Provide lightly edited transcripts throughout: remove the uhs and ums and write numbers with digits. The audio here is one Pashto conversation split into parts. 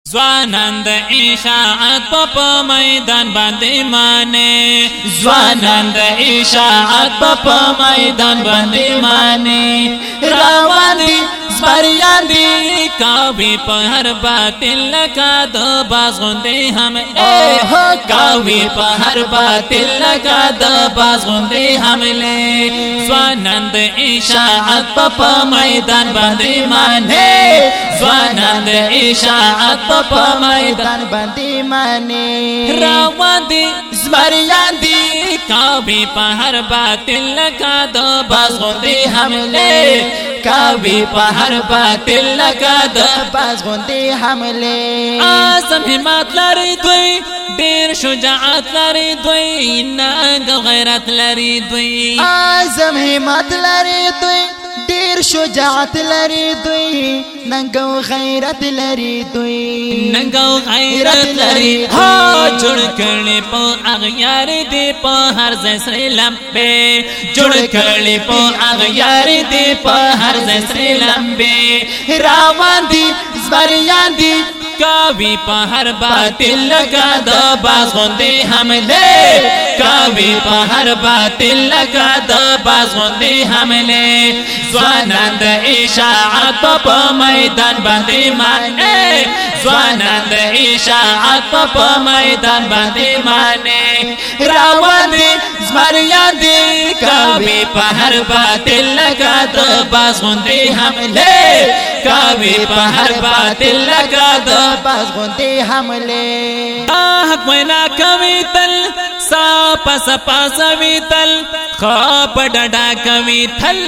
ځوانان د اشاعت په میدان باندې مانه ځوانان د اشاعت په میدان باندې مانه روان دي زمریان دي کاوی په هر باطل لکه د باز غوندې هم کاوی په هر باطل لکه د باز غوندې حمله ځوانان د اشاعت په میدان باندې مانه ځوانان د اشاعت په میدان باندې مانه روان دي زمریان دي کاوی په هر باطل لکه د باز غوندې حمله کاوی په هر باطل لکه د باز غوندې حمله اعظم همت لري دوی ډېر شجاعت لري دوی ننګ غیرت لري دوی اعظم همت لري دوی ډېر شجاعت لري دوی ننګ غیرت لري دوی ننګ غیرت لري ها جوړ کړي په اغیار دي په هر ځای سره لمبه جوړ کړي په اغیار دي په هر ځای سره لمبه روان دي زمریان دي کاوی په هر باطل لکه د باز غوندې حمله کاوی په هر باطل لکه د باز غوندې حمله ځوانان د اشاعت په میدان باندې مانه ځوانان د اشاعت په میدان باندې مانه روان دي زمریان دي کاوی په هر باطل لکه د باز غوندې حمله کاوی په هر باطل لکه د باز غوندې حمله حق وینا کوي تل سپا سپا سوي تل خواب ډډا کوي تل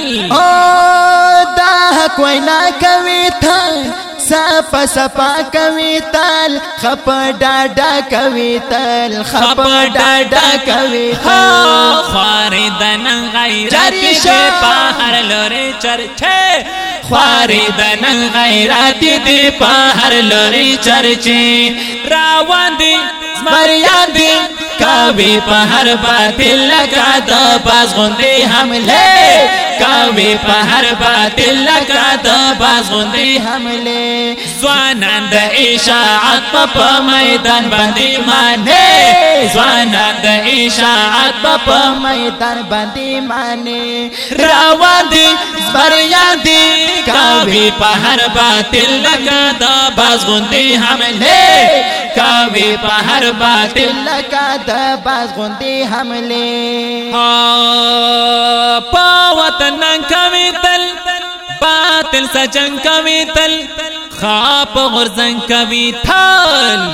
دا حق وینا کوي تل سپا سپا کوي تل خپ ډډا کوي تل خپ ډډا کوي خواري دن غیرت دې په هر لوري چرچه خواري دن غیرت دې په هر لوري چرچه روان دي زمریان دي کاوی په هر باطل لکه د باز غوندې حمله کاوی په هر باطل لکه د باز غوندې حمله ځوانان د اشاعت په میدان باندې مانه ځوانان د اشاعت په میدان باندې مانه روان دي زمریان دي کاوی په هر باطل لکه د باز غوندې حمله کاوی په هر باطل لکه د باز غوندې حمله په وطن کوي تل باطل سجن کوي تل خواب غرزن کوي تل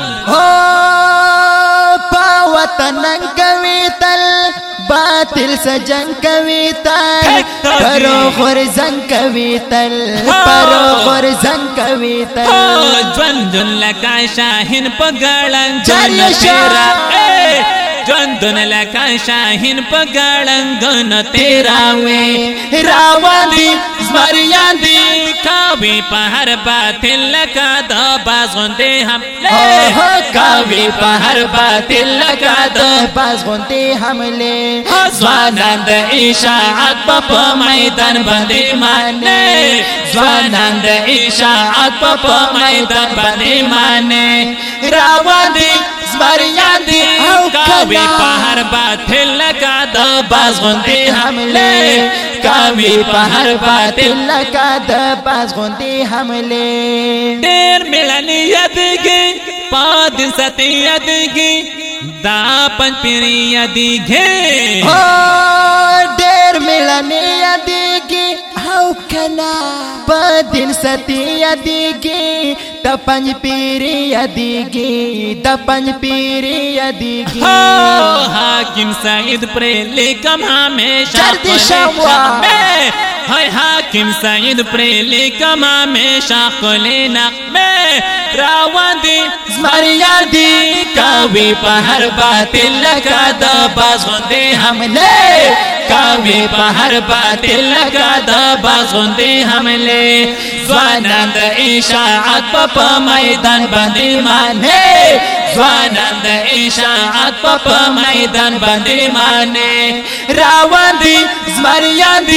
په وطن کوي تل باطل سجن کوي تل پرو غرزن کوي تل پرو غرزن کوي تل ژوندون لکه شاهین په ګړنګ شیرا ژوندون لکه شاهین په ګړنګ تیراوي روان دي زمریان دي کاوی په هر باطل لکه د باز غوندې حمله کاوی په هر باطل لکه د باز غوندې حمله ځوانان د اشاعت په میدان باندې مانه ځوانان د اشاعت په میدان باندې مانه روان دي زمریان دي کاوی په هر باطل لکه د باز غوندې حمله کاوی په هر باطل لکه د باز غوندې حمله ډېر ملنی یادګي پاد ستي یادګي دا پنځ پیری یادګي ډېر ملنی یادګي او کنا پدین ستي یادګي د پنځ پیری یادګي د پنځ پیری یادګي حاکم سعید پر لیکم همیشه ہائے حاکم سعید پر لیکم ہمیشہ خلی نغمے روان دي زمریان دي کاوی په هر باطل لکه د باز غوندې حمله کاوی په هر باطل لکه د باز غوندې حمله ځوانان د اشاعت په میدان باندې مانه ځوانان د اشاعت په میدان باندې مانه روان دي زمریان دي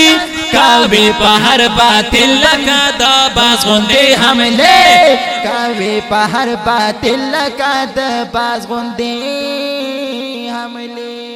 کاوی پہر باطل لکا دا باز غندے حملے کاوی پہر باطل لکا دا باز غندے حملے